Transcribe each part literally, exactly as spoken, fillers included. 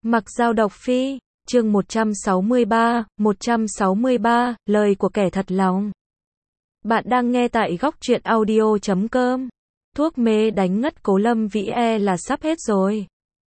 Mặc Dao độc phi, chương một trăm sáu mươi ba, một trăm sáu mươi ba, lời của kẻ thật lòng. Bạn đang nghe tại góc truyện audio chấm com. Thuốc mê đánh ngất Cố Lâm Vĩ e là sắp hết rồi.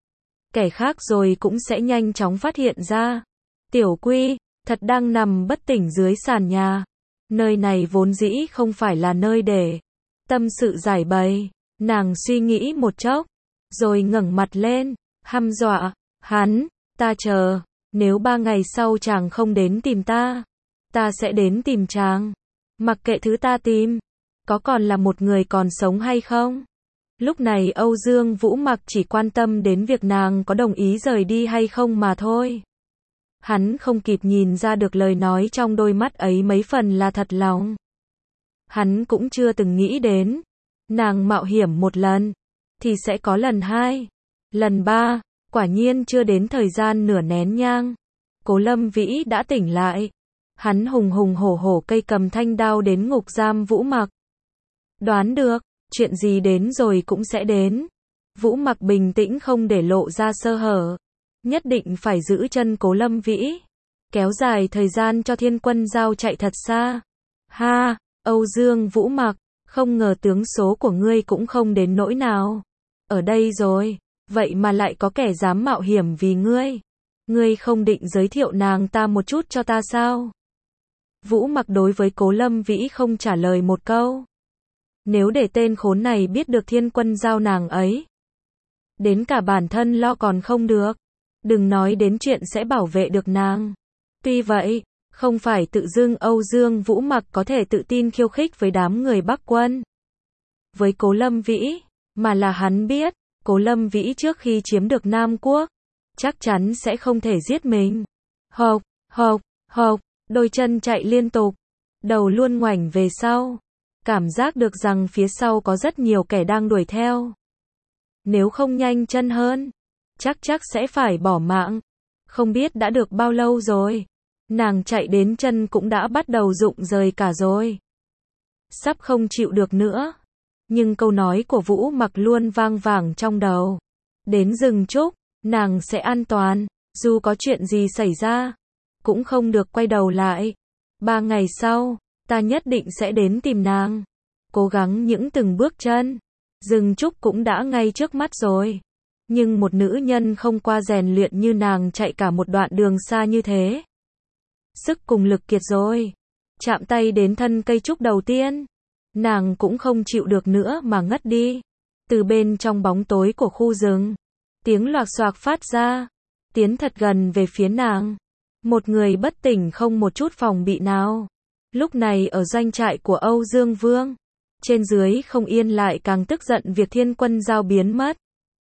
Kẻ khác rồi cũng sẽ nhanh chóng phát hiện ra. Tiểu Quy, thật đang nằm bất tỉnh dưới sàn nhà. Nơi này vốn dĩ không phải là nơi để tâm sự giải bày. Nàng suy nghĩ một chốc, rồi ngẩng mặt lên, hăm dọa, hắn, ta chờ, nếu ba ngày sau chàng không đến tìm ta, ta sẽ đến tìm chàng. Mặc kệ thứ ta tìm, có còn là một người còn sống hay không? Lúc này Âu Dương Vũ Mặc chỉ quan tâm đến việc nàng có đồng ý rời đi hay không mà thôi. Hắn không kịp nhìn ra được lời nói trong đôi mắt ấy mấy phần là thật lòng. Hắn cũng chưa từng nghĩ đến, nàng mạo hiểm một lần, thì sẽ có lần hai, lần ba, quả nhiên chưa đến thời gian nửa nén nhang. Cố Lâm Vĩ đã tỉnh lại. Hắn hùng hùng hổ hổ cây cầm thanh đao đến ngục giam Vũ Mặc. Đoán được, chuyện gì đến rồi cũng sẽ đến. Vũ Mặc bình tĩnh không để lộ ra sơ hở. Nhất định phải giữ chân Cố Lâm Vĩ. Kéo dài thời gian cho Thiên Quân Giao chạy thật xa. Ha, Âu Dương Vũ Mặc, không ngờ tướng số của ngươi cũng không đến nỗi nào. Ở đây rồi, vậy mà lại có kẻ dám mạo hiểm vì ngươi. Ngươi không định giới thiệu nàng ta một chút cho ta sao? Vũ Mặc đối với Cố Lâm Vĩ không trả lời một câu. Nếu để tên khốn này biết được Thiên Quân Giao nàng ấy, đến cả bản thân lo còn không được, đừng nói đến chuyện sẽ bảo vệ được nàng. Tuy vậy, không phải tự dưng Âu Dương Vũ Mặc có thể tự tin khiêu khích với đám người Bắc Quân, với Cố Lâm Vĩ, mà là hắn biết, Cố Lâm Vĩ trước khi chiếm được Nam Quốc, chắc chắn sẽ không thể giết mình. Hộc, hộc, hộc, đôi chân chạy liên tục, đầu luôn ngoảnh về sau, cảm giác được rằng phía sau có rất nhiều kẻ đang đuổi theo. Nếu không nhanh chân hơn, chắc chắc sẽ phải bỏ mạng. Không biết đã được bao lâu rồi, nàng chạy đến chân cũng đã bắt đầu rụng rời cả rồi. Sắp không chịu được nữa. Nhưng câu nói của Vũ Mặc luôn vang vẳng trong đầu. Đến rừng trúc, nàng sẽ an toàn, dù có chuyện gì xảy ra, cũng không được quay đầu lại. Ba ngày sau, ta nhất định sẽ đến tìm nàng. Cố gắng những từng bước chân. Rừng trúc cũng đã ngay trước mắt rồi. Nhưng một nữ nhân không qua rèn luyện như nàng chạy cả một đoạn đường xa như thế. Sức cùng lực kiệt rồi. Chạm tay đến thân cây trúc đầu tiên, nàng cũng không chịu được nữa mà ngất đi. Từ bên trong bóng tối của khu rừng, tiếng loạc xoạc phát ra, tiến thật gần về phía nàng. Một người bất tỉnh không một chút phòng bị nào. Lúc này ở doanh trại của Âu Dương Vương, trên dưới không yên lại càng tức giận việc Thiên Quân Giao biến mất.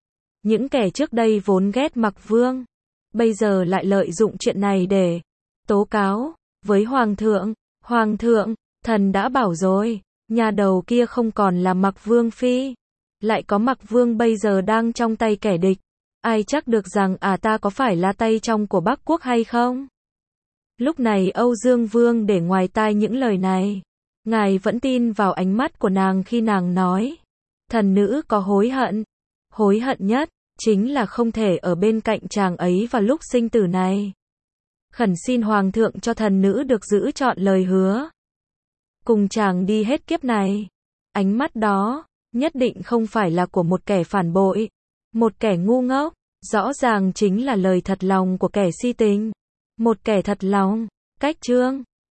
Những kẻ trước đây vốn ghét Mặc Vương, bây giờ lại lợi dụng chuyện này để tố cáo với Hoàng thượng. Hoàng thượng, thần đã bảo rồi, nhà đầu kia không còn là Mặc Vương phi, lại có Mặc Vương bây giờ đang trong tay kẻ địch. Ai chắc được rằng à ta có phải là tay trong của Bắc Quốc hay không? Lúc này Âu Dương Vương để ngoài tai những lời này. Ngài vẫn tin vào ánh mắt của nàng khi nàng nói. Thần nữ có hối hận. Hối hận nhất, chính là không thể ở bên cạnh chàng ấy vào lúc sinh tử này. Khẩn xin Hoàng thượng cho thần nữ được giữ trọn lời hứa. Cùng chàng đi hết kiếp này. Ánh mắt đó, nhất định không phải là của một kẻ phản bội. Một kẻ ngu ngốc, rõ ràng chính là lời thật lòng của kẻ si tình. Một kẻ thật lòng. Cách chương